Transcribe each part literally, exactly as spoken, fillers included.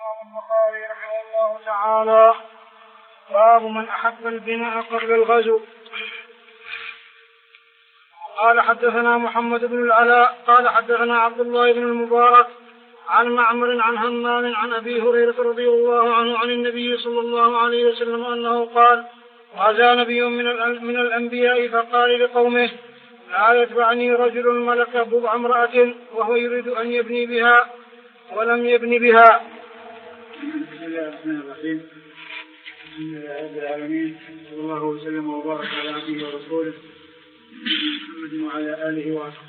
البخاري رحمه الله تعالى باب من أحب البناء قبل الغزو. قال حدثنا محمد بن العلاء قال حدثنا عبد الله بن المبارك عن معمر عن همام عن أبي هريرة رضي الله عنه عن النبي صلى الله عليه وسلم أنه قال: غزا نبي من الأنبياء فقال لقومه: لا يتبعني رجل ملك بضع امرأة وهو يريد أن يبني بها ولم يبني بها. بسم الله الرحمن الرحيم. الحمد لله رب العالمين، صلى الله وسلم وبارك على عبده ورسوله محمد وعلى آله وصحبه.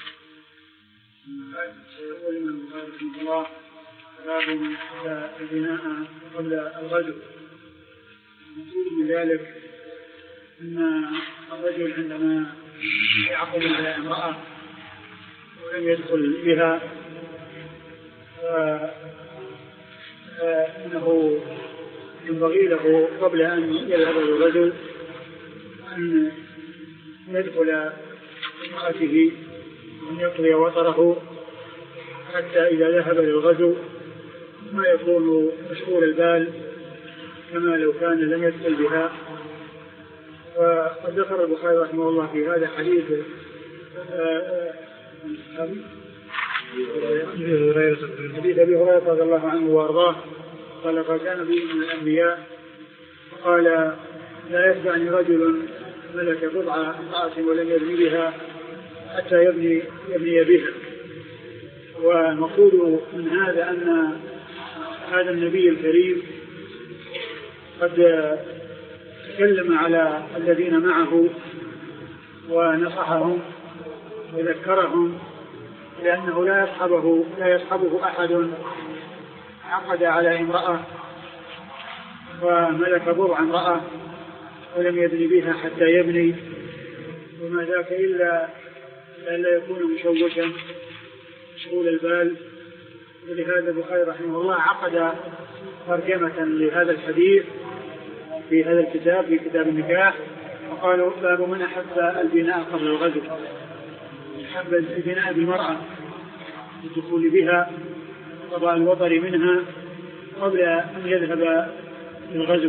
سيقول من مبارك الله: باب من أحب البناء قبل الغزو. المقصود بذلك أن الرجل عندما يعقد على امرأة ولم يدخل بها فإنه ينبغي له قبل أن يذهب للرجل أن يدخل بامرأته وأن يقضي وطره حتى إذا ذهب للغزو ما يكون مشغول البال كما لو كان لم يدخل بها. وقد ذكر البخاري رحمه الله في هذا حديث حديث أبي هريرة رضي الله عنه وأرضاه قال: قد كان نبي من الأنبياء قال: لا يتبعني رجل ملك بضع امرأة ولم يبني بها حتى يبني يبني بها. والمقصود من هذا أن هذا النبي الكريم قد تكلم على الذين معه ونصحهم وذكرهم لأنه لا يصحبه لا يصحبه أحد عقد على امرأة وملك بضع امرأة ولم يبني بها حتى يبني، وما ذاك إلا ألا يكون مشوشا مشغول البال. ولهذا البخاري رحمه الله عقد ترجمة لهذا الحديث في هذا الكتاب في كتاب النكاح، وقالوا: باب من أحب البناء قبل الغزو. أحب البناء بالمرأة الدخول بها قضاء الوطر منها قبل أن يذهب للغزو.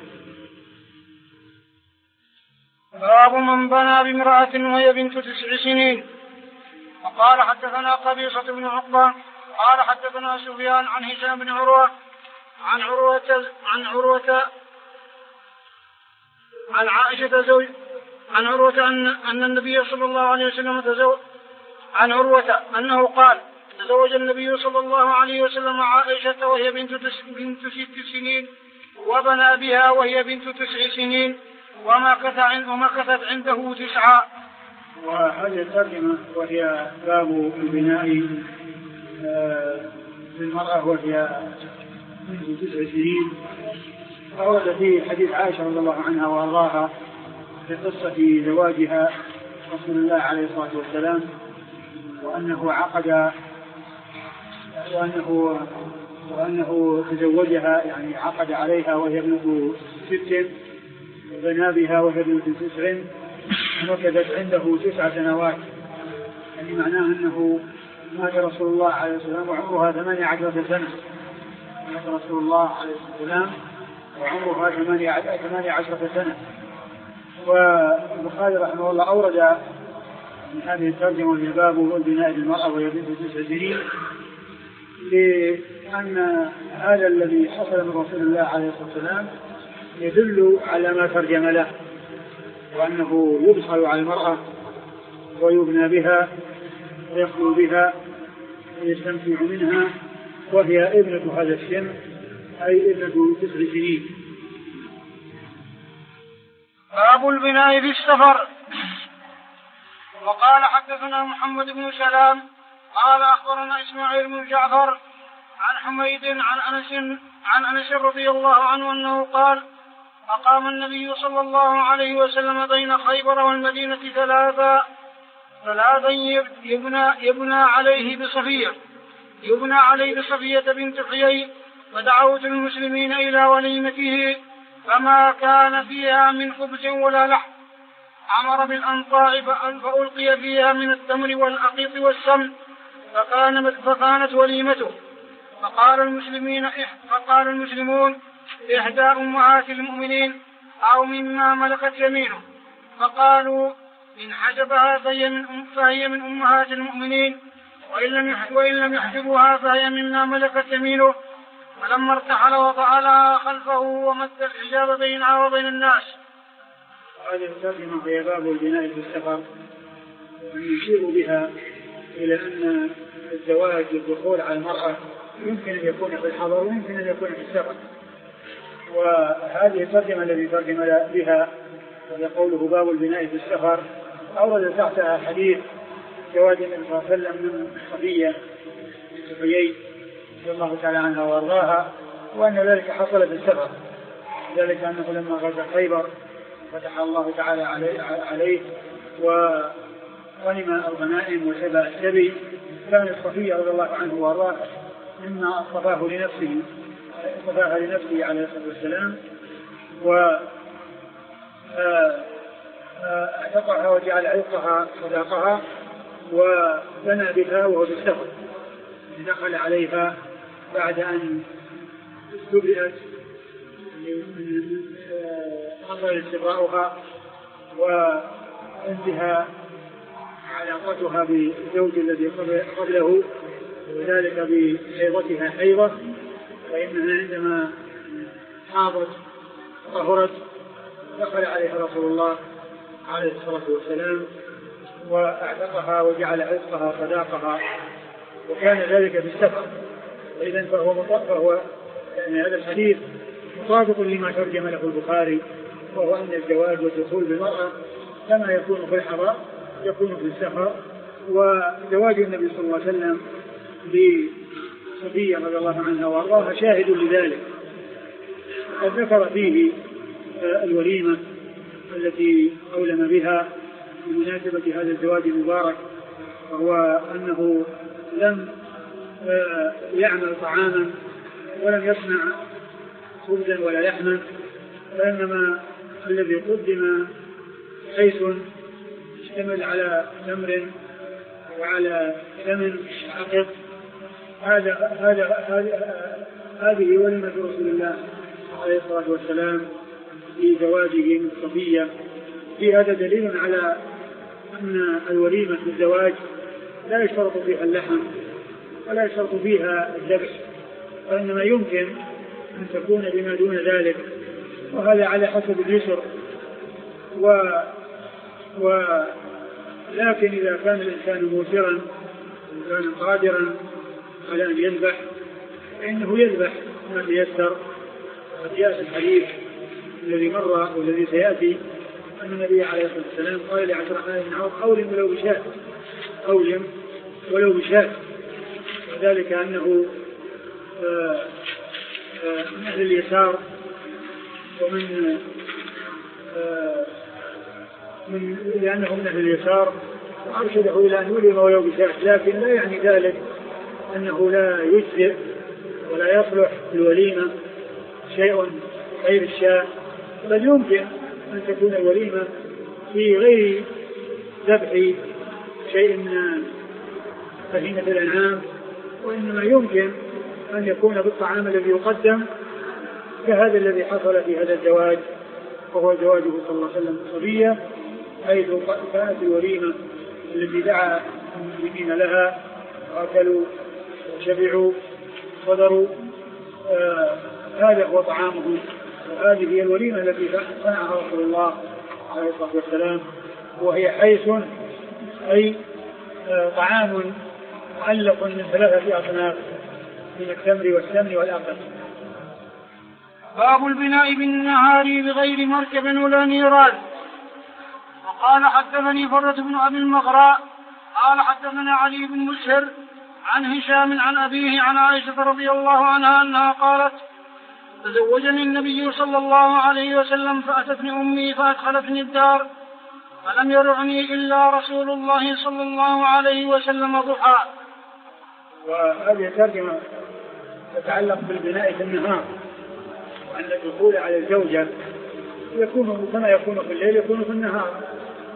باب من بنى بامرأة وهي بنت تسع سنين. وقال حدثنا قبيصة بن عقبة قال حدثنا سفيان عن هشام بن عروة عن عروة عن عروة عن عائشة زوج عن عروة أن أن النبي صلى الله عليه وسلم تزوج عن عروة أنه قال: تزوج النبي صلى الله عليه وسلم عائشة وهي بنت بنت ست سنين وبنى بها وهي بنت تسع سنين ومكثت عنده تسعة. وهذه الترجمة وهي باب البناء للمرأة وهي بنت تسع سنين. أورد في حديث عائشة رضي الله عنها وأرضاها في قصة زواجها رسول الله عليه الصلاة والسلام، وأنه عقد وأنه وأنه تزوجها يعني عقد عليها وهي ابنة ست وبنى بها وهي ابنة تسع ومكثت عنده تسع سنوات. يعني معناه أنه مات رسول الله عليه الصلاة والسلام وعمرها ثمانية عشرة سنة. مات رسول الله عليه الصلاة والسلام وعمرها ثمانية عشرة سنة. والبخاري رحمه الله أورد من هذه الترجمة من باب البناء للمرأة وهي بنت تسع سنين، لأن هذا الذي حصل من رسول الله عليه الصلاة والسلام يدل على ما ترجم له، وأنه يدخل على المرأة ويبنى بها ويخلو بها ويستمتع منها وهي ابنة هذا السن أي ابنة تسع سنين. باب البناء في السفر. وقال حدثنا محمد بن سلام قال أخبرنا إسماعيل بن جعفر عن حميد عن أنس عن أنس رضي الله عنه أنه قال: أقام النبي صلى الله عليه وسلم بين خيبر والمدينة ثلاثا ثلاثا يبنى, يبنى عليه بصفية يبنى عليه بصفية بنت حيي، ودعوت المسلمين إلى وليمته فما كان فيها من خبز ولا لحم، أمر بالأنطاع فألقي فيها من التمر والأقيط والسمن فكانت وليمته. فقال المسلمين فقال المسلمون إحدى أمهات المؤمنين أو مما ملكت يمينه، فقالوا إن حجبها فهي من, أم فهي من أمهات المؤمنين، وإن لم يحجبها فهي مما ملكت يمينه. فلما ارتحل وضع لها خلفه ومد الحجاب بينها وبين الناس. هذه الترجمة هي باب البناء في السفر، يشير بها إلى أن الزواج والدخول على المرأة يمكن أن يكون في الحضر ويمكن أن يكون في السفر. وهذه الترجمة التي ترجم بها وهي قوله باب البناء في السفر أورد تحتها حديث زواج النبي صلى الله عليه وسلم من صفية بنت حيي رضي الله تعالى عنها وارضاها، وأن ذلك حصل في السفر، ذلك أنه لما غزا خيبر فتح الله تعالى عليه وغنم الغنائم وشبع السبي، كانت صفية رضي الله عنه وارضاها مما اصطفاه لنفسه اصطفاها لنفسه عليه الصلاة والسلام، واعتقها وجعل عتقها صداقها وبنى بها وهو بالسفر. دخل عليها بعد أن استبرئت حصل استبراؤها وانتهى علاقتها بالزوج الذي قبله، وذلك بحيضتها حيضة، فإنها عندما حاضت طهرت دخل عليها رسول الله عليه الصلاة والسلام واعتقها وجعل عتقها صداقها، وكان ذلك في السفر. إذن فهو مطابق، يعني هذا الحديث مطابق لما ترجم له البخاري، وهو أن الزواج والدخول بالمرأة كما يكون في الحضر يكون في السفر. وزواج النبي صلى الله عليه وسلم بصفية رضي الله عنها وارضاها شاهد لذلك، قد ذكر فيه الوليمة التي أولم بها بمناسبة هذا الزواج المبارك، وهو أنه لم يعمل طعاما ولم يصنع خبزا ولا لحما، وإنما الذي قدم حيث يشتمل على تمر وعلى ثمن عقد. هذا هذا هذه وليمة رسول الله عليه الصلاة والسلام في زواجه من صفية. في هذا دليل على أن الوليمة في الزواج لا يشترط فيها اللحم ولا يشترط فيها الذبح، وإنما يمكن أن تكون بما دون ذلك، وهذا على حسب اليسر. و... و... لكن إذا كان الإنسان موسرا وكان قادرا على أن يذبح فإنه يذبح ما تيسر. قد جاء الحديث الذي مر والذي سيأتي أن النبي عليه الصلاة والسلام قال لعبد الرحمن بن عوف أولم ولو بشاة، أولم ولو بشاة، وذلك أنه من أهل اليسار ومن من لأنه من أهل اليسار أرشده إلى أن يولم ولو بشاة، لكن لا يعني ذلك أنه لا يجزئ ولا يصلح الوليمة شيء غير الشاة، بل يمكن أن تكون الوليمة في غير ذبح شيء من بهيمة الأنعام، وإنما يمكن أن يكون بالطعام الذي يقدم كهذا الذي حصل في هذا الزواج، وهو زواجه صلى الله عليه وسلم صفية، حيث كانت الوليمة التي دعا المسلمين لها وأكلوا وشبعوا وصدروا، آه هذا هو طعامهم، وهذه هي الوليمة التي صنعها رسول الله عليه الصلاة والسلام، وهي حيث أي آه طعام معلق من ثلاثة أصناف من التمر والسمن والأقل. باب البناء بالنهار بغير مركب ولا نيران. وقال حدثني فرة بن أبي المغراء قال حدثنا علي بن مسهر عن هشام عن أبيه عن عائشة رضي الله عنها أنها قالت تزوجني النبي صلى الله عليه وسلم فأتتني أمي فأدخلتني الدار فلم يرعني إلا رسول الله صلى الله عليه وسلم ضحى. وهذه الترجمة تتعلق بالبناء في النهار، وأن الدخول على الزوجة يكون كما يكون في الليل يكون في النهار،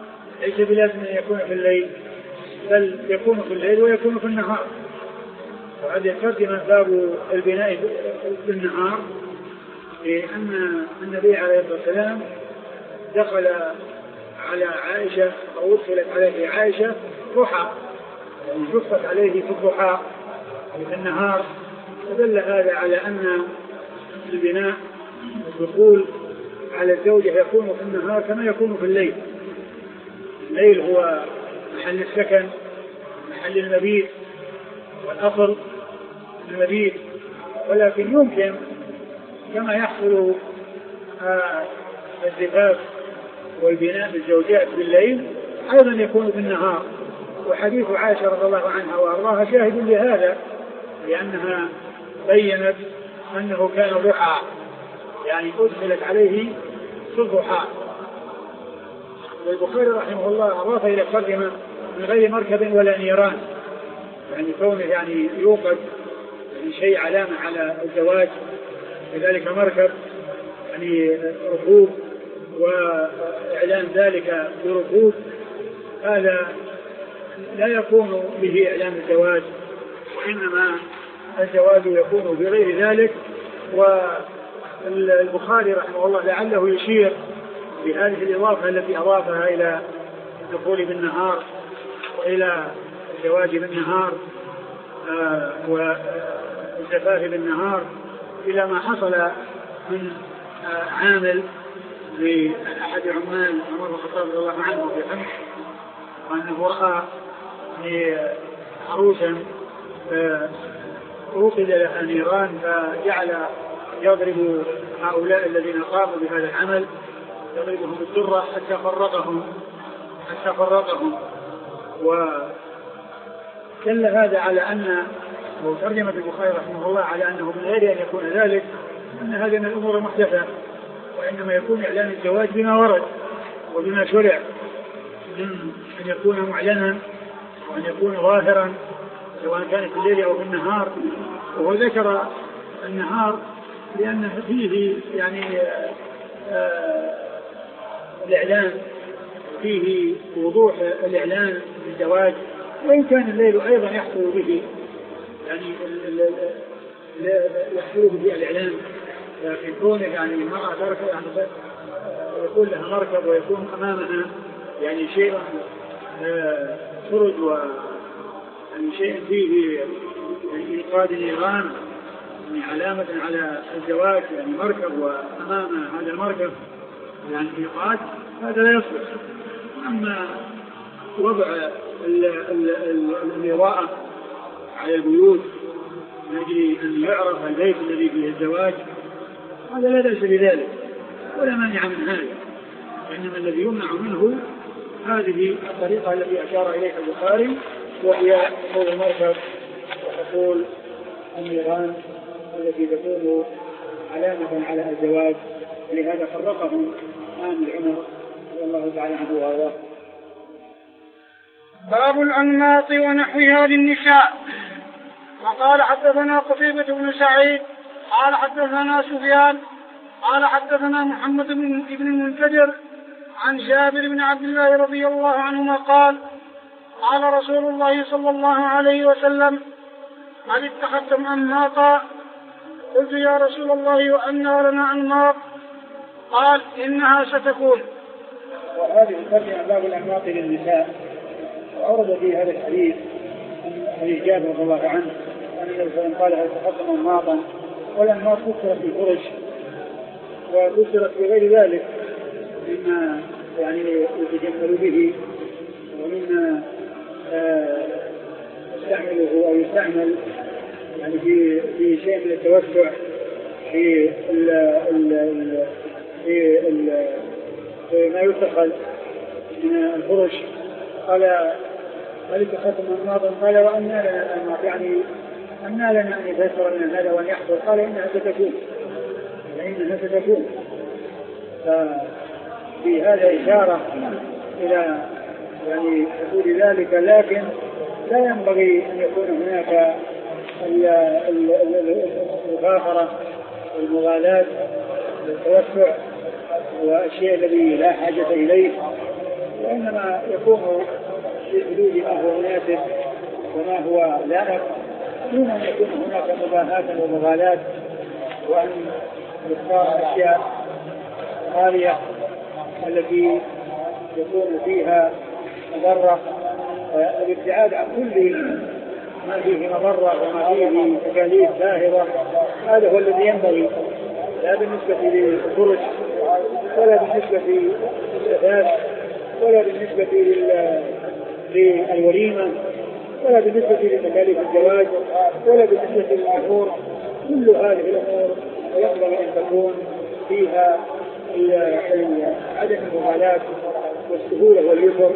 ليس بلازم أن يكون في الليل، بل يكون في الليل ويكون في النهار. وهذه الترجمة باب البناء بالنهار، لأن النبي عليه الصلاة والسلام دخل على عائشة أو أدخلت عليه عائشة ضحى، يعني شفت عليه في الضحى في النهار، فدل هذا على أن البناء الدخول على الزوجة يكون في النهار كما يكون في الليل. الليل هو محل السكن، محل المبيت والأصل المبيت، ولكن يمكن كما يحصل آه الزفاف والبناء بالزوجات بالليل أيضا يكون في النهار. وحديث عائشة رضي الله عنها وأرضاها شاهد لهذا، لأنها بيّنت أنه كان ضحى، يعني أدخلت عليه في الضحى. والبخاري رحمه الله أضاف إلى الترجمة من غير مركب ولا نيران، يعني كونه يعني يوقد يعني شيء علامة على الزواج، كذلك مركب يعني ركوب وإعلان ذلك بركوب، هذا لا يكون به إعلان الزواج، وإنما الزواج يكون بغير ذلك. والبخاري رحمه الله لعله يشير بهذه الإضافة التي أضافها إلى الدخول بالنهار وإلى الزواج بالنهار آه والزفاف بالنهار إلى ما حصل من آه عامل لأحد عمال عمر بن الخطاب رضي الله عنه في حمص، وأنه رأى عروسا أوقد لها نيران فجعل يضرب هؤلاء الذين قاموا بهذا العمل، يضربهم بالدرة حتى فرقهم حتى فرقهم ودل هذا على أن ترجمة البخاري رحمه الله على أنه من غير أن يكون ذلك أن هذه من الأمور المحدثة، وإنما يكون إعلان الزواج بما ورد وبما شرع من أن يكون معلنا وأن يكون ظاهرا سواء كان في الليل أو في النهار. وهو ذكر النهار لأن فيه يعني آه الإعلان، فيه وضوح الإعلان بالزواج، وإن كان الليل أيضا يحصل به يعني يحصل به الإعلان، لكن كونه يعني المرأة تركب يعني يكون لها مركب ويكون أمامها يعني شيء خرج و يعني شيء فيه يعني إيقاد النيران يعني علامة على الزواج، يعني مركب وأمام هذا المركب يعني إيقاد، هذا لا يصلح. أما وضع الإضاءة على البيوت من أجل أن يعرف البيت الذي فيه الزواج، هذا لا بأس بذلك ولا مانع من هذا، إنما الذي يمنع منه هذه الطريقة التي أشار إليها البخاري، وهي حصول المركب وحصول النيران التي تكون علامة على الزواج. لهذا فرقهم آمل عمر رضي الله تعالى عنه وارضاه. باب الأنماط ونحوها للنساء. وقال حدثنا قتيبة بن سعيد قال حدثنا سفيان قال حدثنا محمد بن المنكدر عن جابر بن عبد الله رضي الله عنهما قال قال رسول الله صلى الله عليه وسلم هل اتخذتم أنماطا؟ قلت يا رسول الله وأنى لنا أنماط؟ قال إنها ستكون. وهذه الترجمة باب الأنماط للنساء، وأورد في هذا الحديث حديث جابر رضي الله عنه أن النبي صلى الله عليه وسلم قال هل اتخذتم أنماطا؟ والأنماط فسرت بالفرش وفسرت بغير ذلك مما يعني يتجمل به ومما يستعمله أو يستعمل يعني في في شيء من التوسع في ال ال في ال في ما يتخذ من الفرش. قال هل اتخذتم أنماطا؟ قال وأنى لنا الأنماط، يعني أنى لنا أن يتيسر من هذا وأن يحصل. قال إنها ستكون إنها ستكون ففي هذا إشارة إلى يعني حصول ذلك، لكن لا ينبغي أن يكون هناك المغافرة والمغالاة والتوسع والشيء الذي لا حاجة إليه، وإنما يكون في حدود ما هو مناسب وما هو لائق دون أن يكون هناك مباهاة ومغالاة وأن يختار أشياء غالية التي يكون فيها مضرة. الابتعاد عن كل ما فيه مضرة وما فيه تكاليف باهظة هذا هو الذي ينبغي، لا بالنسبة للفرج ولا بالنسبة للشباب ولا بالنسبة للوليمة ولا بالنسبة لتكاليف الزواج ولا بالنسبة للمحور. كل هذه الأمور ينبغي أن تكون فيها عدم المغالاة والسهولة واليسر.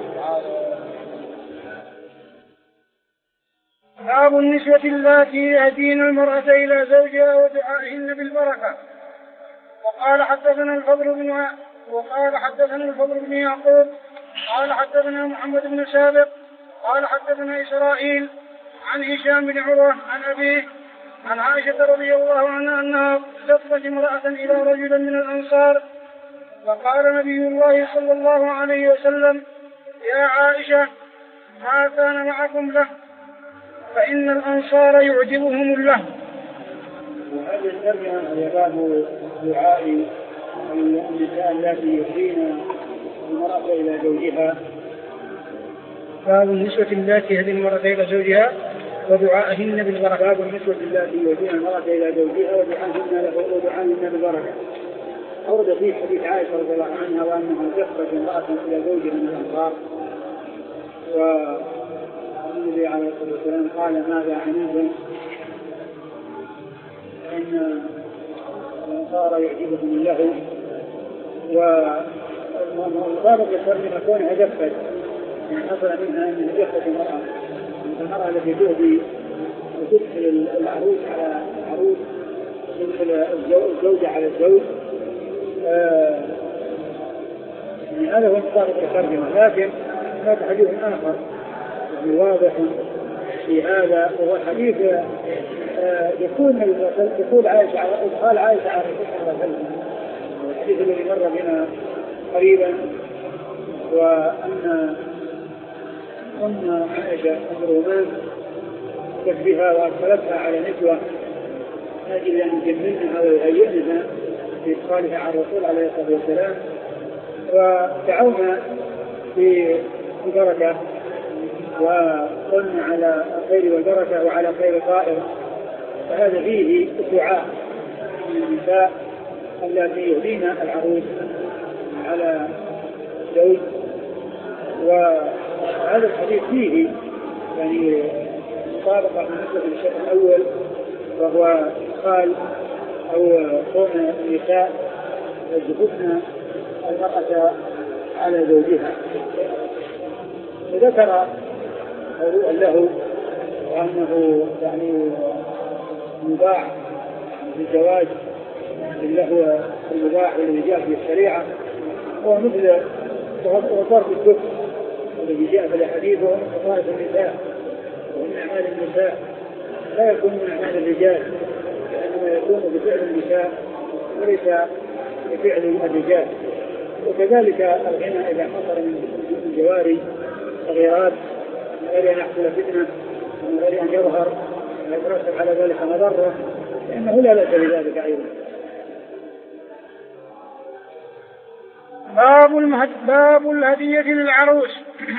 باب النسوة اللاتي يأتين المرأة إلى زوجها ودعائهن بالبركة. وقال حدثنا الفضل بن وقال حدثنا الفضل بن يعقوب قال حدثنا محمد بن سابق قال حدثنا إسرائيل عن هشام بن عروة عن أبيه عن عائشة رضي الله عنها أنها لفت امرأة إلى رجل من الأنصار فقال نبي الله صلى الله عليه وسلم: يا عائشة ما كان معكم له فإن الأنصار يعجبهم اللهو. وهذا الترجمة هي باب دعاء النساء التي يهدين المرأة إلى زوجها. باب النسوة التي يهدين المرأة إلى زوجها ودعائهن بالبركة. باب النسوة التي يهدين المرأة إلى زوجها ودعائهن له ودعائهن بالبركة. أورد فيه حديث عائشة رضي الله عنها وأنها زفت امرأة إلى زوج من الأنصار، والنبي عليه الصلاة والسلام قال: ماذا عنيتم؟ فإن الأنصار يعجبهم اللهو. والمطابق للترجمة كونها زفت، يعني حصل منها أنها زفت امرأة، المرأة التي تهدي وتدخل العروس على العروس تدخل الزوجة على الزوج. آه يعني هذا هو مطابق الترجمة. لكن هناك حديث آخر يعني واضح في هذا، وهو حديث آه يكون يقول عائشة قال عائشة على الرسول صلى الله عليه وسلم، الحديث الذي مر بنا قريبا، وأن أم عائشة أم رومان تكبها وأدخلتها على نسوة أجل أن يجملنها ويهيئنها بإدخالها على الرسول عليه الصلاة والسلام، ودعونا بالبركة وقلنا على الخير والبركة وعلى خير طائر. فهذا فيه الدعاء للنساء التي يهدين العروس على الزوج. وهذا الحديث فيه يعني مطابقة بالنسبة للشيء الأول، وهو قال أو كون النساء يجبن المرأة على زوجها. وذكر موضوع له وأنه يعني مباح بالزواج اللهو المباح الذي جاء في الشريعة، هو مثل وصرف الدف الذي جاء في الحديث وصارف النساء ومن أعمال النساء لا يكون من أعمال الرجال، لأنه يكون بفعل النساء وليس بفعل الرجال. وكذلك الغنى إذا حصل من الجواري صغيرات من غير أن يحصل فتنة ومن غير أن يظهر ويترتب على ذلك مضرة فإنه لا بأس بذلك أيضا. باب المهد... باب الهدية للعروس.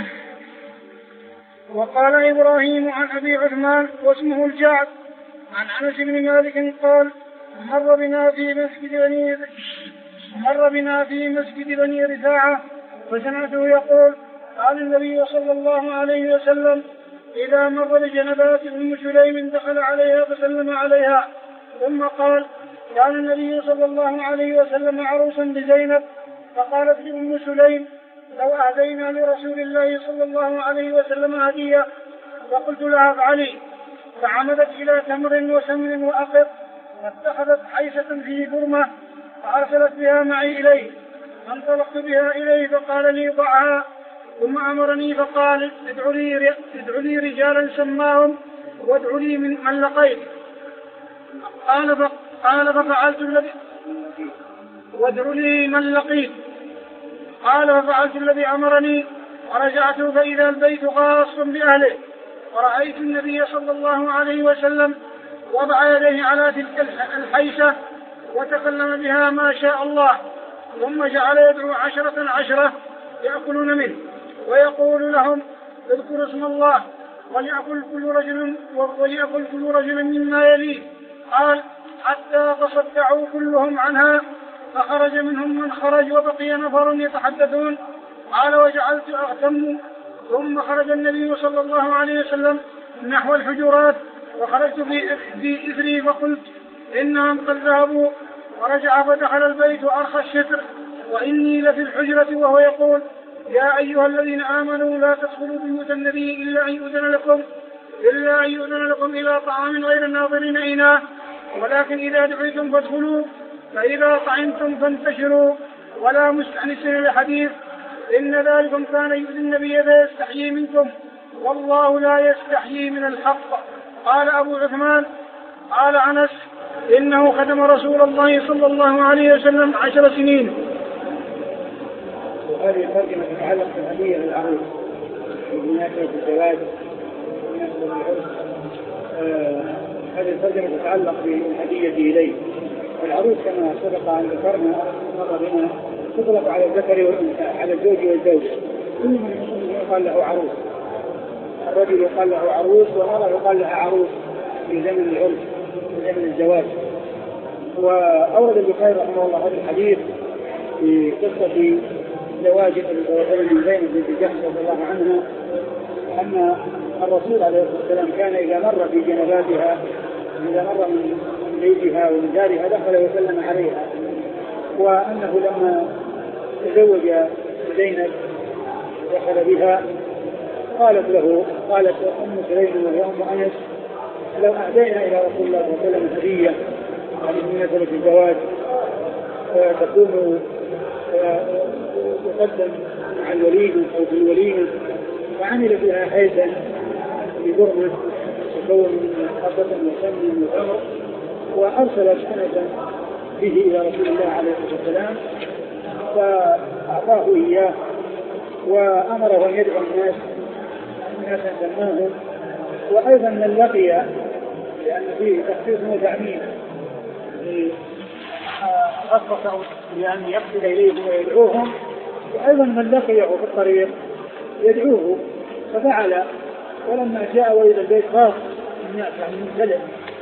وقال إبراهيم عن أبي عثمان واسمه الجعد عن أنس بن مالك قال: مر بنا في مسجد بني مر بنا في مسجد بني رفاعة فسمعته يقول: قال النبي صلى الله عليه وسلم: إذا مر بجنبات أم سليم دخل عليها فسلم عليها. ثم قال: كان النبي صلى الله عليه وسلم عروسا بزينب، فقالت لأم سليم: لو أهدينا لرسول الله صلى الله عليه وسلم هدية. فقلت لها: افعلي. فعمدت إلى تمر وسمن وأقط، فاتخذت حيثة في برمة فأرسلت بها معي إليه، فانطلقت بها إليه فقال لي: ضعها. ثم أمرني فقال: ادعوا لي, ادعوا لي رجالا سماهم وادعوا لي من من لقيت. قال, قال ففعلت الذي وادعوا لي من لقيت. قال ففعلت الذي أمرني ورجعت فإذا البيت خاص بأهله. ورأيت النبي صلى الله عليه وسلم وضع يديه على تلك الحيسة وتكلم بها ما شاء الله، ثم جعل يدعو عشرة عشرة يأكلون منه ويقول لهم اذكروا اسم الله وليأكل كل رجل وليأكل كل رجل مما يليه. قال حتى تصدعوا كلهم عنها فخرج منهم من خرج وبقي نفر يتحدثون. قال وجعلت أغتم، ثم خرج النبي صلى الله عليه وسلم نحو الحجرات وخرجت في إثري فقلت إنهم قد ذهبوا، ورجع فدخل البيت وأرخى الشتر وإني لفي الحجرة وهو يقول يا أيها الذين آمنوا لا تدخلوا بيوت النبي إلا أن يؤذن لكم إلا أن يؤذن لكم إلى طعام غير الناظرين إناه، ولكن إذا دعيتم فادخلوا، فإذا طعمتم فانتشروا ولا مستأنسين لحديث، إن ذلكم كان يؤذي النبي فيستحيي منكم والله لا يستحيي من الحق. قال أبو عثمان قال أنس إنه خدم رسول الله صلى الله عليه وسلم عشر سنين. وهذه الترجمة تتعلق بالهدية للعروس بمناسبة الزواج ومناسبة العرس. آه هذه الترجمة تتعلق بالهدية إليه. العروس كما سبق أن ذكرنا مر بنا تطلق على الذكر والأنثى، على الزوج والزوجة، كل من يقال له عروس، الرجل يقال له عروس والمرأة يقال لها عروس في زمن العرس في زمن الزواج. وأورد البخاري رحمه الله هذا الحديث في قصة زواج النبي صلى الله عليه وسلم من زينب بنت جحش رضي الله عنها، أن الرسول عليه الصلاة والسلام كان إذا مر في جنباتها إذا مر من بيتها ومن دارها دخل وسلم عليها، وأنه لما تزوج زينب دخل بها قالت له قالت أم سليم وهي أم أنس لو أهدينا إلى رسول الله صلى الله عليه وسلم هدية يعني من مناسبة الزواج تكون تقدم مع الوليمة أو في الوليمة، فعمل فيها حيثا ببرمة تكون من حبة وسمن وتمر، وأرسلت أنسا به إلى رسول الله عليه الصلاة والسلام فأعطاه إياه وأمره أن يدعو الناس الناس سماهم، وأيضا من لقي لأن فيه تخصيص وتعميم خصص لأن يقصد إليهم ويدعوهم، وأيضا من لقيه في الطريق يدعوه ففعل. ولما جاء وإلى البيت خاف الناس يعني ممتلئ.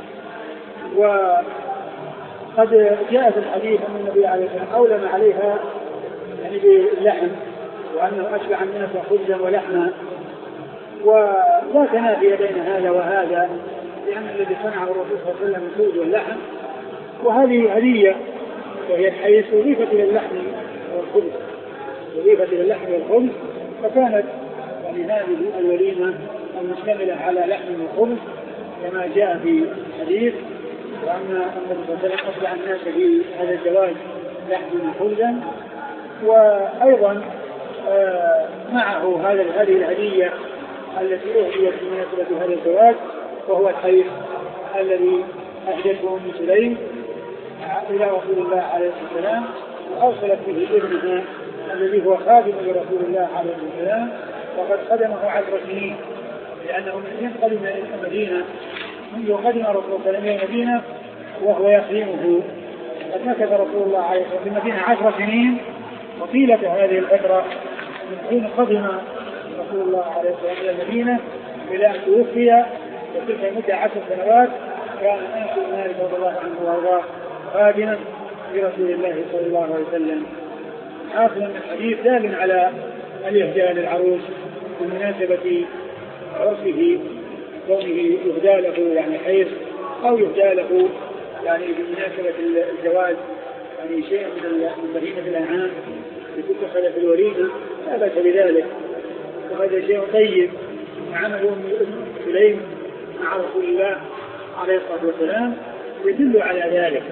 وقد جاء في الحديث أن النبي عليه الصلاة والسلام أولم عليها يعني باللحم وأنه أشبع الناس خبزا ولحما، ولا تنافي بين هذا وهذا لأن الذي صنعه الرسول صلى الله عليه وسلم الخبز واللحم، وهذه هدية وهي الحيث أضيفت إلى اللحم والخبز أضيفت إلى اللحم والخبز، فكانت يعني هذه الوليمة المشتملة على لحم وخبز كما جاء في الحديث، وأن النبي صلى الله عليه وسلم أصبح الناس في هذا الزواج لحما وخبزا. وأيضا آه معه هذا هذه الهدية التي أهديت بمناسبة هذا الزواج وهو الحيث الذي أهدته أم سليم إلى رسول الله عليه الصلاة والسلام، وأرسلت به ابنها الذي هو خادم لرسول الله عليه الصلاة والسلام، وقد خدمه عشر سنين لأنه من حين قدم إلى المدينة منذ قدم رسول الله إلى المدينة وهو يخدمه. قد مكث رسول الله عليه الصلاة والسلام في المدينة عشر سنين، وطيلة هذه الفترة من حين قدم رسول الله عليه الصلاة والسلام إلى المدينة إلى أن توفي وتلك المدة عشر سنوات كان أنس بن مالك رضي الله عنه وأرضاه خادما لرسول الله صلى الله عليه وسلم. حاصل من الحديث دال على الإهداء للعروس بمناسبة عرسه كونه يهدى له يعني حيث أو يهدى له يعني بمناسبة الزواج يعني شيء من بهيمة الأنعام لتدخل في الوليمة لا بأس بذلك، وهذا شيء طيب عمله ابن سليم مع رسول الله عليه الصلاة والسلام يدل على ذلك.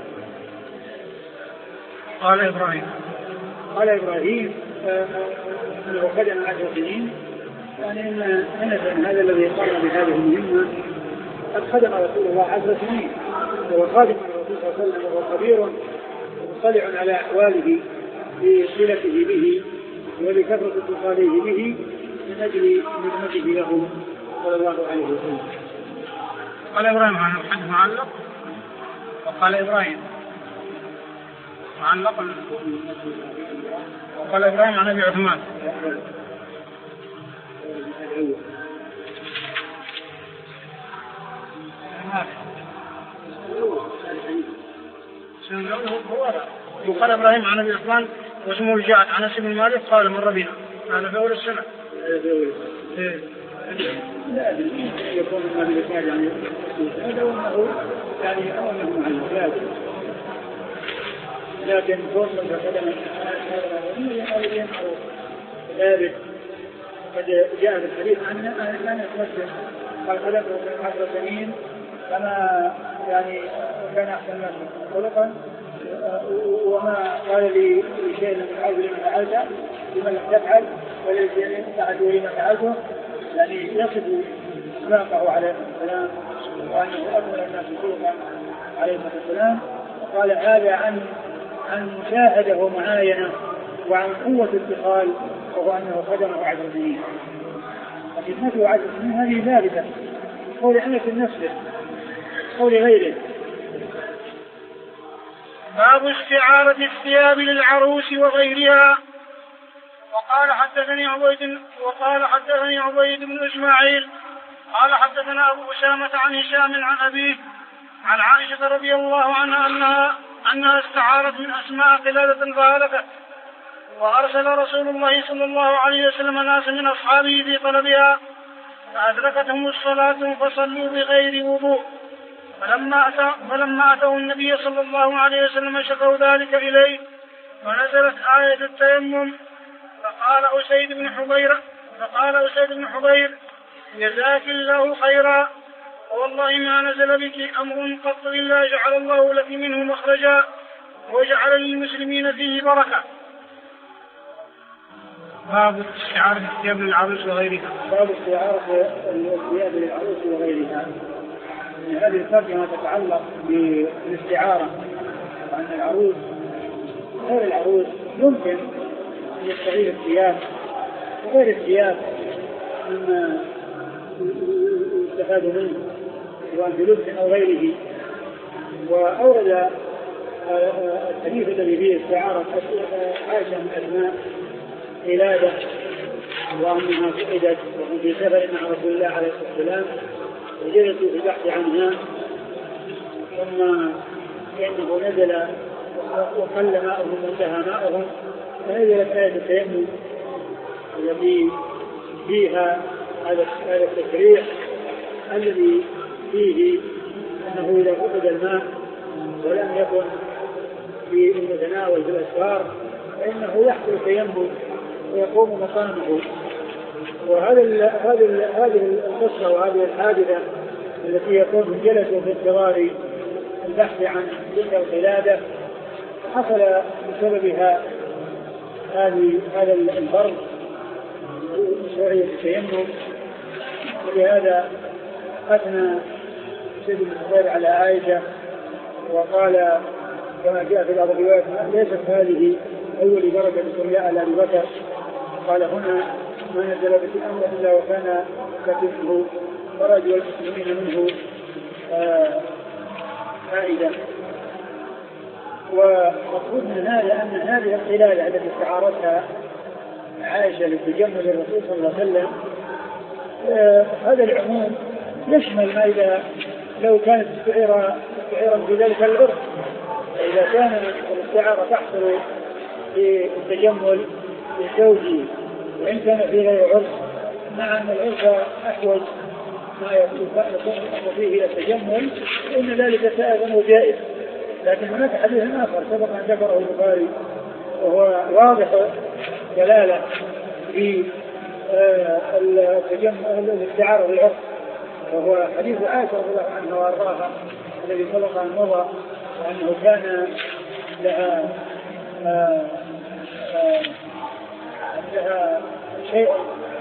قال إبراهيم قال إبراهيم أنه خدم عشر سنين، يعني أن أنس هذا الذي قام بهذه المهمة قد خدم رسول الله عشر سنين وهو خادم الرسول صلى الله عليه وسلم وهو خبير مطلع على أحواله بصلته به وبكثرة اتصاله به من أجل خدمته له صلى الله عليه وسلم. قال إبراهيم عن حديث معلق، وقال إبراهيم معلق، وقال إبراهيم عن أبي عثمان. وقال إبراهيم عن أبي عثمان واسمه الجعد عن أنس بن مالك قال مر بنا هذا في أول السنة. لا يكون ما بالإسناد يعني هذا وأنه يعني أو أنه معلم لازم، لكن كون من قدم هذا معروف ثابت. قد جاء في الحديث عنه كان يتمثل قال خلقه في عشر سنين كما يعني كان أحسن الناس خلقا، وما قال لي شيء لم يفعل لما فعلته لما لم تفعل وليس فعلته لما فعلته، يعني يصف أخلاقه عليه السلام وأنه أكمل الناس خلقا عليه السلام. وقال هذا عن عن مشاهدة ومعاينة وعن قوة الاتقال، وهو أنه خدمه عشر سنين. خدمته عشر سنين هذه ثابتة قول أنس نفسه قول غيره. باب استعارة الثياب للعروس وغيرها. وقال حدثني عبيد وقال حدثني عبيد بن إسماعيل قال حدثنا أبو أسامة عن هشام عن أبيه عن عائشة رضي الله عنها أنها أنها استعارت من أسماء قلادة فهلكت، وأرسل رسول الله صلى الله عليه وسلم ناس من أصحابه في طلبها فأدركتهم الصلاة فصلوا بغير وضوء، فلما أتوا فلما أتوا النبي صلى الله عليه وسلم شكوا ذلك إليه فنزلت آية التيمم. فقال أسيد بن حضير فقال أسيد بن حضير جزاك الله خيرا، والله ما نزل بك أمر قط إلا جعل الله لك منه مخرجا وجعل للمسلمين فيه بركة. باب استعارة الثياب للعروس وغيرها. باب استعارة الثياب للعروس وغيرها. هذه الترجمة تتعلق بالاستعارة، وأن العروس غير العروس يمكن أن يستعير الثياب وغير الثياب مما يستفاد منه سواء بلبس أو غيره. وأورد الحديث الذي فيه استعارة عائشة من أسماء قلادة وأنها فقدت وهم في سفر مع رسول الله عليه الصلاة والسلام وجلسوا في البحث عنها، ثم إنه نزل وقل ماؤهم وانتهى ماؤهم فنزلت آية التيمم التي فيها هذا التشريع الذي فيه أنه إذا فقد الماء ولم يكن في المتناول في الأسفار فإنه يحصل التيمم ويقوم مقامه. وهذا هذه هذه القصة وهذه الحادثة التي يكون جلسوا في انتظار البحث عن تلك القلادة حصل بسببها هذه هذا البرد مشروعية التيمم. ولهذا أثنى سيد المخبر على عائشة وقال كما جاء في بعض الروايات ليست هذه أول درجة سرياء على أبي بكر، قال هنا ما نزل به الأمر إلا وكان كتبه فرج والمسلمين منه فائدة. ومقصود من هذا أن هذه القلادة التي استعارتها عائشة لتجمل الرسول صلى الله عليه وسلم هذا العموم يشمل ما إذا لو كانت استعارة في ذلك العرف. إذا كان الاستعارة تحصل في التجمل لزوجه وإن كان في غير عرف، مع أن العرف أحوج ما يكون فيه إلى التجمل فإن ذلك سائغ وجائز. لكن هناك حديث آخر سبق أن ذكره البخاري وهو واضح دلالة في التجمل الاستعارة بالعرف، وهو حديث عائشة رضي الله عنها وأرضاها الذي سبق أن مضى، وأنه كان لها آآ آآ لها شيء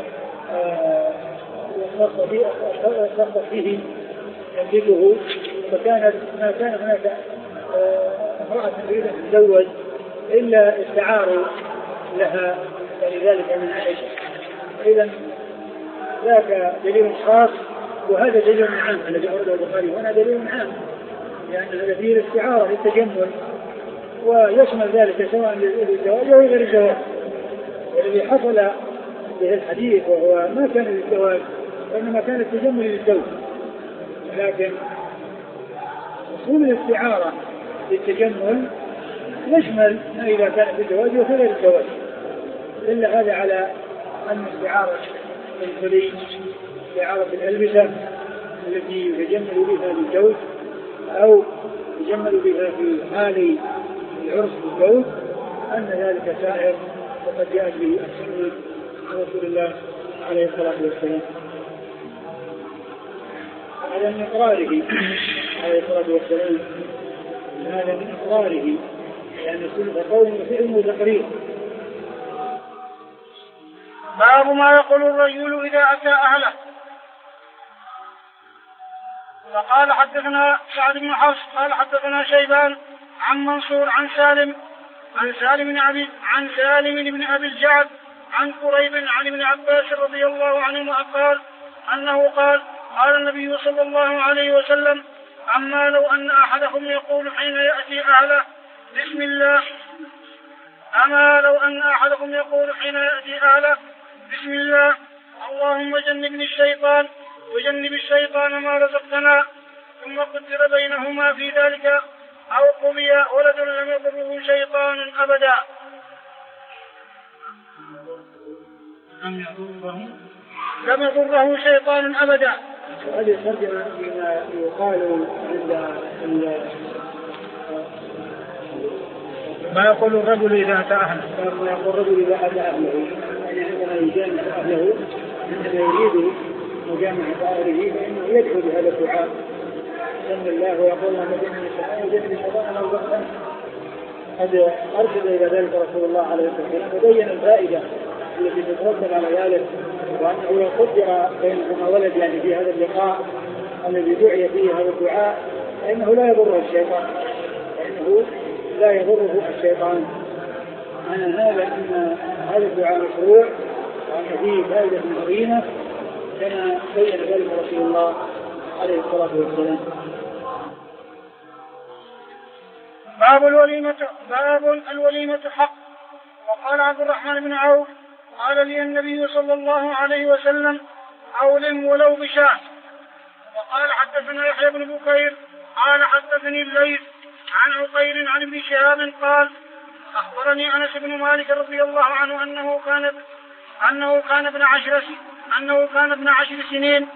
يختص فيه يملكه، فكانت ما كان هناك امرأة تريد أن تتزوج إلا استعاروا لها لذلك من عائشة. إذا ذاك دليل خاص وهذا دليل عام الذي أورده البخاري، وهنا دليل عام لأن هذا فيه الاستعارة للتجمل ويشمل ذلك سواء للزواج أو غير الزواج. والذي حصل به الحديث وهو ما كان للزواج وإنما كان التجمل للزوج، لكن مفهوم الاستعارة للتجمل يشمل ما إذا كان بالزواج وغير الزواج. إلا هذا على أن استعارة الخليج استعارة الألبسة التي يتجمل بها للزوج أو يتجمل بها في حال العرس بالزوج أن ذلك سائر وقد جاءت به السنة رسول الله عليه الصلاة والسلام. هذا من إقراره عليه الصلاة والسلام، هذا من إقراره لأن السنة قول وفعل وتقرير. باب ما يقول الرجل إذا أتى أهله. فقال حدثنا سعد بن حفص قال حدثنا شيبان عن منصور عن سالم عن سالم بن أبي عن سالم بن أبي الجعد عن قريب عن ابن عباس رضي الله عنهما قال أنه قال قال النبي صلى الله عليه وسلم: أما لو أن أحدكم يقول حين يأتي أهله بسم الله أما لو أن أحدكم يقول حين يأتي أهله بسم الله اللهم جنبني الشيطان وجنب الشيطان ما رزقتنا، ثم قدر بينهما في ذلك أو قضي ولد لم يضره شيطان أبدا. لم يضره شيطان أبدا. وهذه الترجمة بما يقال عند ما يقول الرجل إذا أتى أهله. ما يقول الرجل إذا أتى أهله يعني عندما يجامع أهله عندما يريد مجامعة أهله فإنه يدعو بهذا الدعاء بسم الله ويقول اللهم جنبني الشيطان وجنبني الشيطان ما رزقتنا. قد أرشد إلى ذلك رسول الله عليه الصلاة والسلام وبين الفائدة التي تترتب على ذلك، وأنه لو قدر بينهما ولد يعني في هذا اللقاء الذي دعي فيه هذا الدعاء فإنه لا يضره الشيطان فإنه لا يضره الشيطان. أنا هذا أن هذا الدعاء مشروع وأن فيه فائدة عظيمة كما بين ذلك رسول الله عليه الصلاة والسلام. باب الوليمة باب الوليمة حق. وقال عبد الرحمن بن عوف قال لي النبي صلى الله عليه وسلم: أولم ولو بشاة. وقال حدثنا يحيى بن بكير قال حدثني الليث عن عقيل عن ابن شهاب قال أخبرني أنس بن مالك رضي الله عنه أنه كان أنه كان ابن عشر أنه كان ابن عشر سنين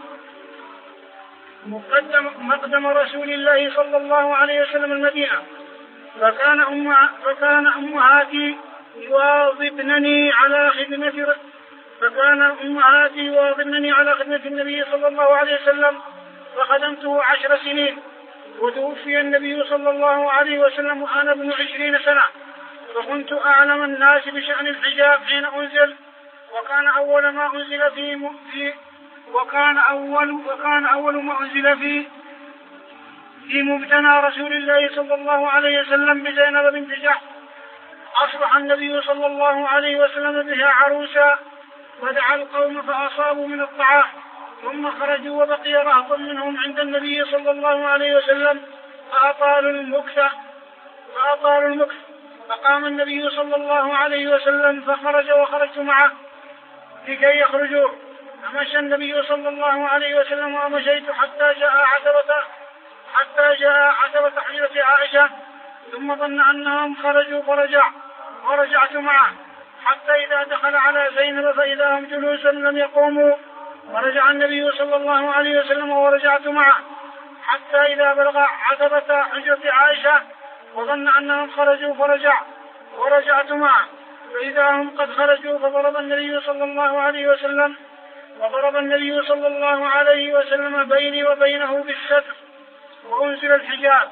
مقدم مقدم رسول الله صلى الله عليه وسلم المدينة، فكان أم فكان أمهاتي يواظبنني على خدمة فكان أمهاتي يواظبنني على خدمة النبي صلى الله عليه وسلم، فخدمته عشر سنين. وتوفي النبي صلى الله عليه وسلم وأنا ابن عشرين سنة، فكنت أعلم الناس بشأن الحجاب حين أنزل، وكان أول ما أنزل في, في وكان أول وكان أول ما أنزل في في مبتنى رسول الله صلى الله عليه وسلم بزينب بنت جحش. أصبح النبي صلى الله عليه وسلم بها عروسا، ودعا القوم فأصابوا من الطعام، ثم خرجوا وبقي رهط منهم عند النبي صلى الله عليه وسلم فأطالوا المكث فأطالوا المكث فقام النبي صلى الله عليه وسلم فخرج وخرجت معه لكي يخرجوا، فمشى النبي صلى الله عليه وسلم ومشيت حتى جاء عتبة حتى جاء عتبة حجرة عائشة، ثم ظن أنهم خرجوا فرجع ورجعت معه حتى إذا دخل على زينب فإذا هم جلوس لم يقوموا، ورجع النبي صلى الله عليه وسلم ورجعت معه حتى إذا بلغ عتبة حجرة عائشة وظن أنهم خرجوا فرجع ورجعت معه فإذا هم قد خرجوا، فضرب النبي صلى الله عليه وسلم وضرب النبي صلى الله عليه وسلم بيني وبينه بالستر وأنزل الحجاب.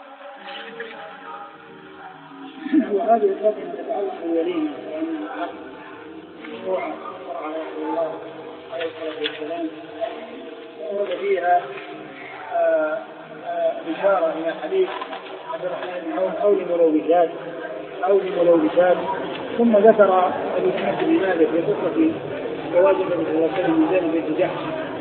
وهذه الفترة تتعلق بالوليمة لأن الحق مشروعة شرع رسول الله عليه الصلاة والسلام، ورد فيها إشارة إلى حديث عبد الرحمن بن عوف أو لملوبسات أو لملوبسات، ثم ذكر الإمام ابن مالك في قصة زواج النبي صلى الله عليه وسلم من زينب بنت جحش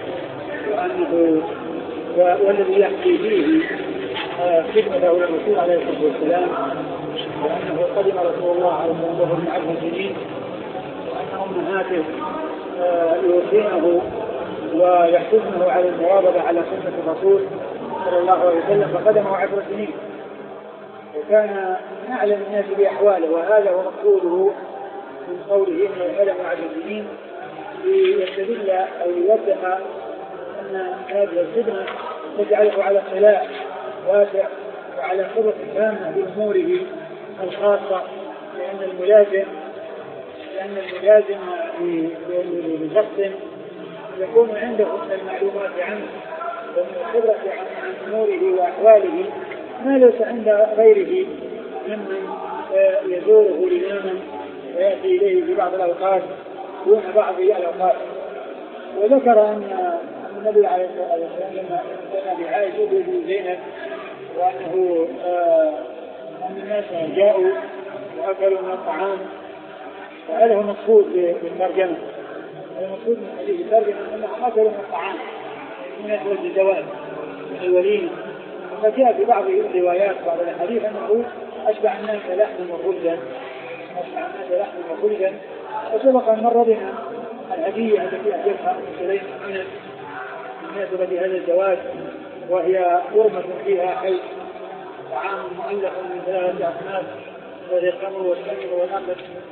وأنه والذي يحكي فيه خدمته للرسول عليه الصلاة والسلام، وأنه قدم رسول الله عليه الصلاة والسلام من عشر سنين، وأن أمهاته يوصينه ويحثونه على المواظبة على سنة الرسول صلى الله عليه وسلم، فقدمه عشر سنين وكان أعلم الناس بأحواله. وهذا هو مقصوده من قوله إنه علم عشر سنين، ليستدل أو يوضح أن هذه الخدمة تجعله على اطلاع واسع وعلى خبرة تامة بأموره الخاصة، لأن الملازم لأن الملازم لشخص يكون عنده من المعلومات عنه ومن الخبرة عن أموره وأحواله ما ليس عند غيره ممن يزوره لياما ويأتي إليه في بعض الأوقات دون بعض الأوقات. وذكر أن النبي عليه الصلاة والسلام لما كان بعائشة بن زينب وأنه أن الناس جاءوا وأكلوا من الطعام، وهذا هو المقصود بالترجمة. المقصود من حديث الترجمة أنهم أكلوا من الطعام من أجل الزواج من الوليمة. فجاء في بعض الروايات بعض الحديث أنه أشبع الناس لحما وخبزا أشبع الناس لحما وخبزا. وسبق أن مر بنا الهدية التي أهدتها سليم من مناسبة هذا الزواج، وهي قرمة فيها حي طعام مؤلف من ثلاثة أصناف وهي التمر والتمر والأقل.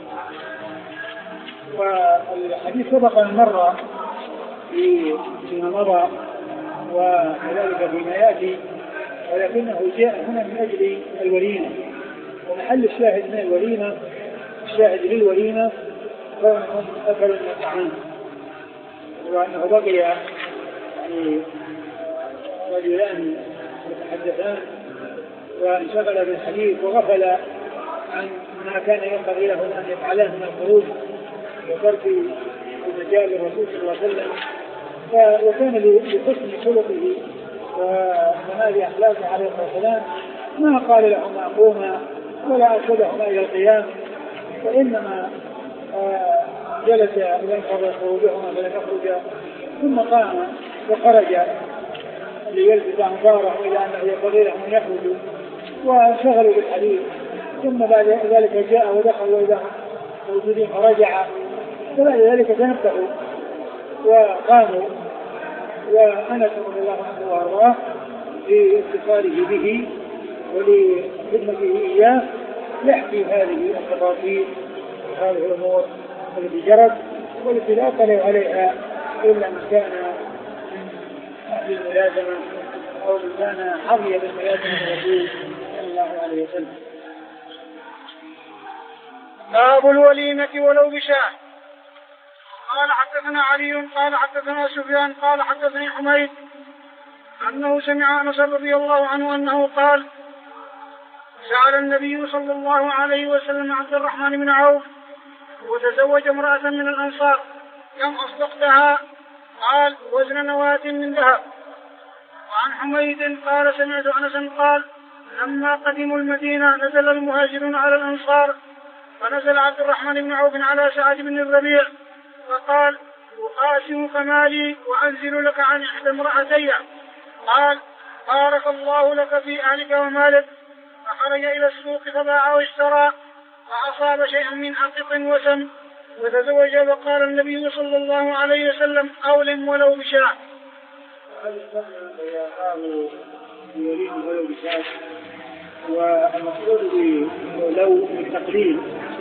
والحديث سبق أن مر فيما مضى وكذلك فيما يأتي، ولكنه جاء هنا من أجل الوليمة، ومحل الشاهد من الوليمة الشاهد للوليمة كونهم أكلوا من الطعام، وأنه بقي يعني رجلان يتحدثان وانشغل بالحديث وغفل عن ما كان ينبغي لهم أن يفعله من الخروج وترك المجال للرسول صلى الله عليه وسلم. وكان لحسن خلقه وكمال أخلاقه عليه الصلاة والسلام ما قال لهما قوما ولا أرشدهما إلى القيام، وإنما جلس ينتظر خروجهما فلم يخرجا، ثم قام وخرج ليلفت أنظارهم إلى أنه ينبغي لهم أن يخرجوا وانشغلوا بالحديث. ثم بعد ذلك جاء ودخل وإذا موجودين فرجع، وبعد ذلك تنبهوا وقاموا، وأنس رضي الله عنه وأرضاه لاتصاله به ولخدمته إياه يحكي هذه التفاصيل وهذه الأمور التي جرت والتي لا يطلع عليها إلا من كان من أهل الملازمة أو من كان حظي بالملازمة الرسول صلى الله عليه وسلم. باب الوليمة ولو بشاة. قال حدثنا علي قال حدثنا سفيان قال حدثني حميد أنه سمع أنس رضي الله عنه أنه قال سأل النبي صلى الله عليه وسلم عبد الرحمن بن عوف وتزوج امرأة من الأنصار كم أصدقتها؟ قال وزن نواة من ذهب. وعن حميد قال سمعت أنس قال لما قدموا المدينة نزل المهاجرون على الأنصار، فنزل عبد الرحمن بن عوف على سعد بن الربيع فقال أقاسمك مالي وأنزل لك عن إحدى امرأتي. قال بارك الله لك في أهلك ومالك. فخرج إلى السوق فباع واشترى فأصاب شيئا من أقط وسم وتزوج، وقال النبي صلى الله عليه وسلم أولم ولو بشاة. والمقصود لو بالتقليل،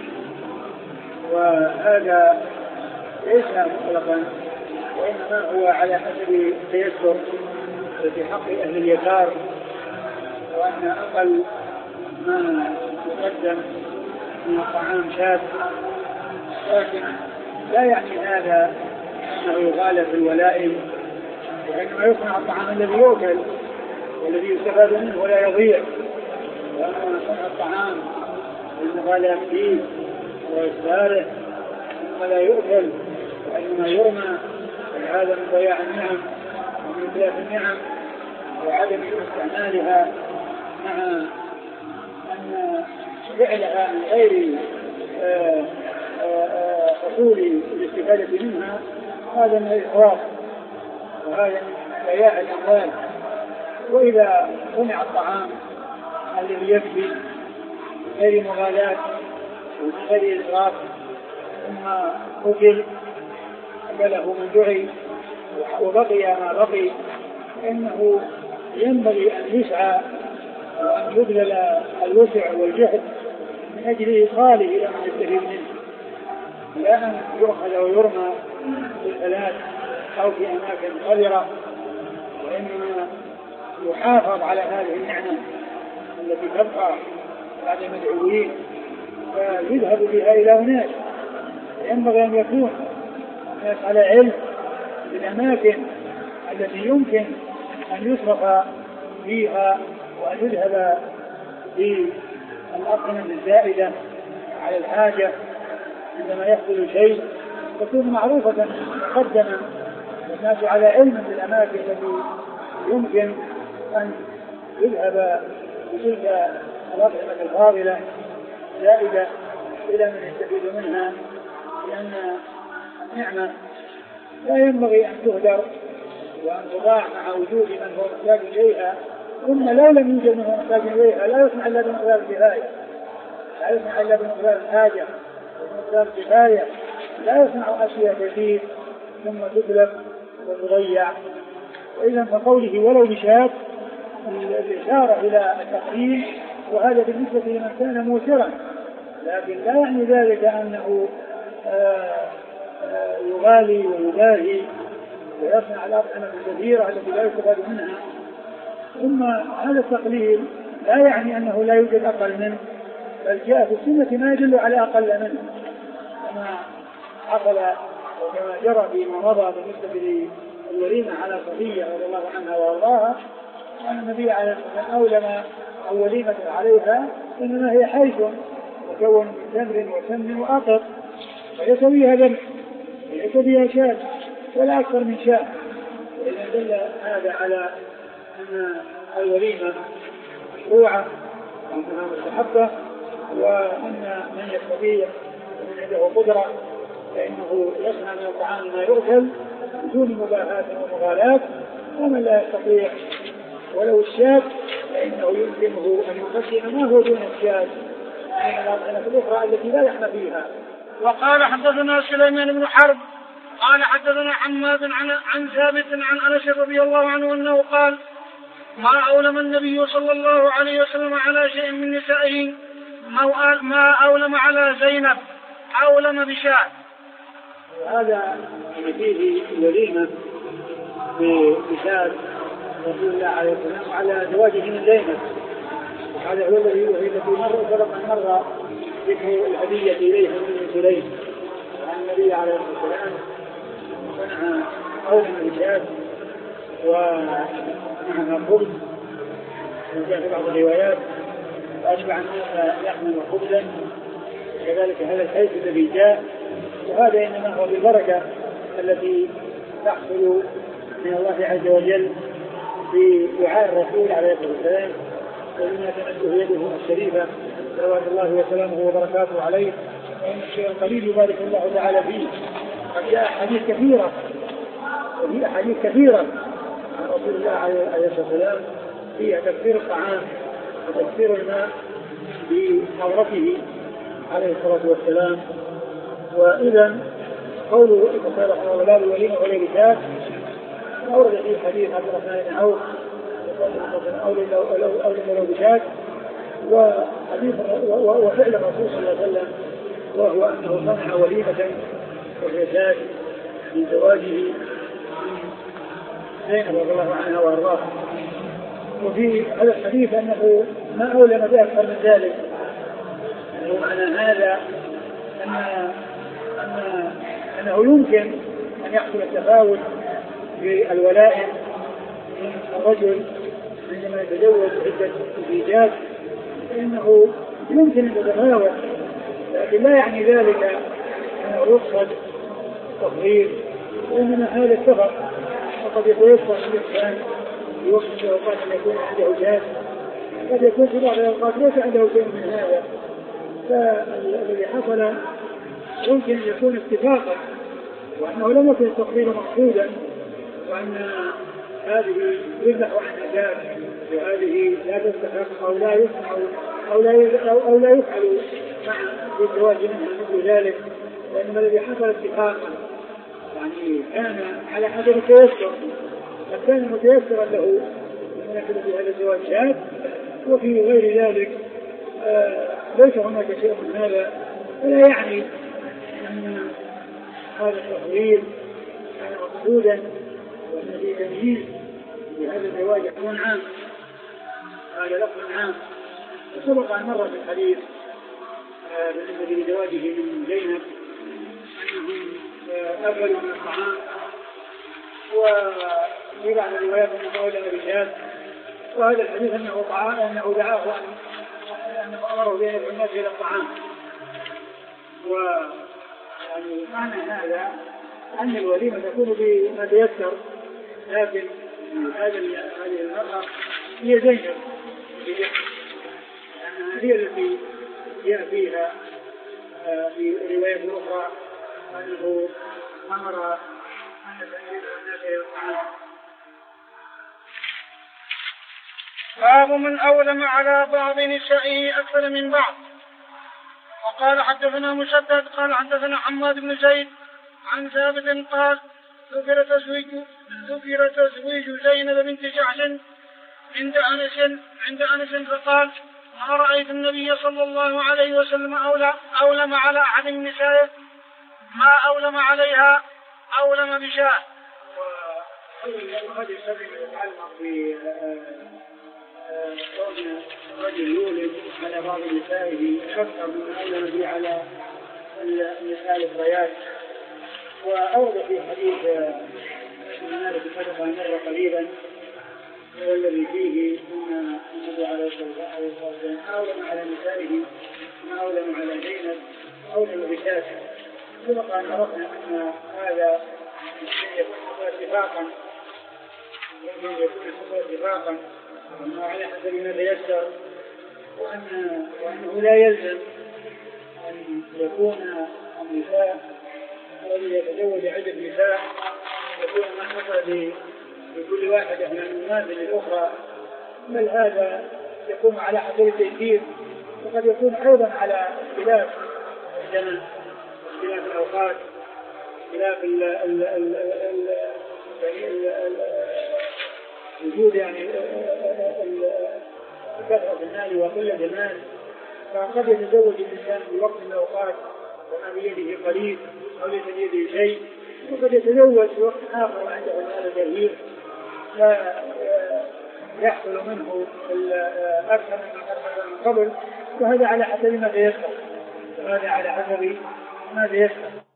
وهذا ليس مطلقا وإنما هو على حسب التيسر في حق أهل اليسار، وأن أقل ما يقدم من الطعام شاذ، لكن لا يعني هذا أنه يغالب الولائم، وإنما يصنع الطعام الذي يؤكل والذي يستفاد منه ولا يضيع. وأما صنع الطعام المغالب فيه وإسفاره ولا يؤكل وإنما يرمى، فهذا من ضياع النعم ومن إتلاف النعم وعدم استعمالها، مع أن فعلها من غير حصول الاستفادة منها هذا من الإسراف، وهذا ضياع الأموال. وإذا صنع الطعام الذي يكفي غير مغالاة ومن غير إسراف ثم أكل أكله من دعي وبقي ما بقي، فإنه ينبغي أن يسعى وأن يبذل الوسع والجهد من أجل إيصاله إلى من يستفيد منه، لا أن يؤخذ ويرمى في الفلاة أو في أماكن قذرة، وإنما يحافظ على هذه النعمة التي تبقى بعد المدعوين فيذهب بها إلى أناس. ينبغي أن يكون الناس على علم بالأماكن التي يمكن أن يصرف فيها وأن يذهب بالأطعمة الزائدة على الحاجة عندما يحصل شيء تكون معروفة مقدما، والناس على علم بالأماكن التي يمكن أن يذهب بتلك الأطعمة الفاضلة زائدة إلى من يستفيد منها، لأن النعمة لا ينبغي أن تهدر وأن تضاع مع وجود من هو محتاج إليها، ثم لو لم يوجد من هو محتاج إليها لا يسمع إلا بمقدار الكفاية، لا يسمع إلا بمقدار الحاجة ومقدار الكفاية، لا يسمع أشياء كثير ثم تتلف وتضيع. وإذا فقوله ولو بشاة الإشارة إلى التقديم، وهذا بالنسبة لمن كان موسرا، لكن لا يعني ذلك أنه آآ آآ يغالي ويباهي ويصنع الأطعمة الكثيرة التي لا يستفاد منها. ثم هذا التقليل لا يعني أنه لا يوجد أقل منه، بل جاء في السنة ما يدل على أقل منه، كما حصل وكما جرى فيما مضى بالنسبة للوليمة على صفية رضي الله عنها وارضاها، أن النبي عليه الصلاة والسلام أولم وليمة عليها إنما هي حيث مكون من تمر وسمن وأقط، فليس فيها ذبح ليس فيها شاة ولا أكثر من شاة. وإذا دل هذا على أن الوليمة مشروعة وأنها مستحبة، وأن من يستطيع ومن عنده قدرة فإنه يصنع من الطعام ما يؤكل بدون مباهاة ومغالاة، ومن لا يستطيع ولو الشاة فإنه يمكنه أن يقدم ما هو دون الشاة من الأطعمة الأخرى التي لا يحمى فيها. وقال حدثنا سليمان بن حرب قال حدثنا حماد عن عن ثابت عن أنس رضي الله عنه أنه قال ما أولم النبي صلى الله عليه وسلم على شيء من نسائه ما أولم على زينب أولم بشاة. هذا فيه وليمة بشاة رسول الله عليه السلام على زواجه من زينب، هذا هو الذي التي مر سبق مرة ذكر الهدية إليها من سليم، عن النبي عليه الصلاة والسلام صنع أولم بشاة ومعها خبز، وجاء في بعض الروايات وأشبع الناس لحما وخبزا، كذلك هذا الحيث الذي جاء، وهذا إنما هو بالبركة التي تحصل من الله عز وجل في دعاء الرسول عليه الصلاة والسلام، وبما تمده يده الشريفة صلوات الله وسلامه وبركاته عليه، وإن الشيء القليل يبارك الله تعالى فيه. قد جاء حديث كثيرة وفي أحاديث كثيرة عن رسول الله عليه الصلاة والسلام فيها تكثير الطعام وتكثير الماء بحضرته عليه الصلاة والسلام. وإذا قوله رحمه الله الوليمة ولا بشاة أورد في حديث عبد الرحمن بن عوف أولم ولو بشاة، وحديث وفعل الرسول صلى الله عليه وسلم وهو أنه صنع وليمة وشاة من زواجه زينب رضي الله عنها وارضاها. وفي هذا الحديث أنه ما أولم بأكثر من ذلك، ومعنى هذا أن أن أنه يمكن أن يحصل التفاوت في الولائم من الرجل عندما يتزوج عدة زوجات، فإنه يمكن أن يتفاوت، لكن لا يعني ذلك أنه يقصد التفضيل، وإنما هذا السفر وقد يتيسر الإنسان في وقت الأوقات أن يكون عنده جهاز، قد يكون في بعض الأوقات ليس عنده شيء من هذا، فالذي حصل يمكن أن يكون اتفاقا، وأنه لم يكن التقدير مقصودا، وأن هذه يذبح عنها ذات وهذه لا تستحق أو لا يفعل أو لا أو لا يفعل مع الزواج منها مثل ذلك، لأن الذي حصل اتفاقا يعني كان على حسب التيسر، فكان متيسرا له من في هذا الزواج شاذ، وفي غير ذلك آه ليس هناك شيء من هذا، فلا يعني أن هذا التقرير كان مقصودا وأن فيه تمييز لهذا الزواج يكون عام، هذا لفظ عام. وسبق أن مر في الحديث آه بالنسبة لزواجه من زينب أنهم آه أكلوا من الطعام، وفي بعض الروايات أنه قال بشاذ، وهذا الحديث أنه طعام أنه دعاه أنه أمره بأن يدعو الناس إلى الطعام. ويعني معنى هذا أن الوليمة تكون بما تيسر، لكن هذه المرأة هي زينب لأنها هي التي جاء فيها في رواية أخرى أنه أمر أن يدعو الناس إلى الطعام. باب من أولم على بعض نسائه أكثر من بعض. وقال حدثنا مسدد قال حدثنا حماد بن زيد عن ثابت قال ذكر تزويج ذكر تزويج زينب بنت جحش عند أنس عند أنس فقال ما رأيت النبي صلى الله عليه وسلم أولم على أحد النساء ما أولم عليها أولم بشاء. وهذا السبب يتعلق ب كون الرجل يولد على بعض نسائه أكثر من أولم به على النساء الأخريات. وأورد في حديث ابن مالك سبق أن مر قريبا والذي فيه أن النبي عليه الصلاة والسلام أولم على نسائه ما أولم على زينب أولم بشاة. سبق أن عرفنا أن هذا يكون اتفاقا يكون اتفاقا وأنه على حسب ما تيسر، وأن وأنه لا يلزم أن يكون النساء الذي يتزوج عدة نساء يكون ما حصل لكل واحدة من المنازل الأخرى، بل هذا يكون على حسب التيسير، وقد يكون أيضا على اختلاف الزمن، اختلاف الأوقات، اختلاف وجود يعني كثرة المال وقلة المال، فقد يتزوج الإنسان في وقت من الأوقات وما بيده قليل أو ليس بيده شيء، وقد يتزوج في وقت آخر وعنده المال كثير لا يحصل منه أكثر من حصل من قبل، وهذا على حسب ما تيسر، وهذا على حسب ما تيسر.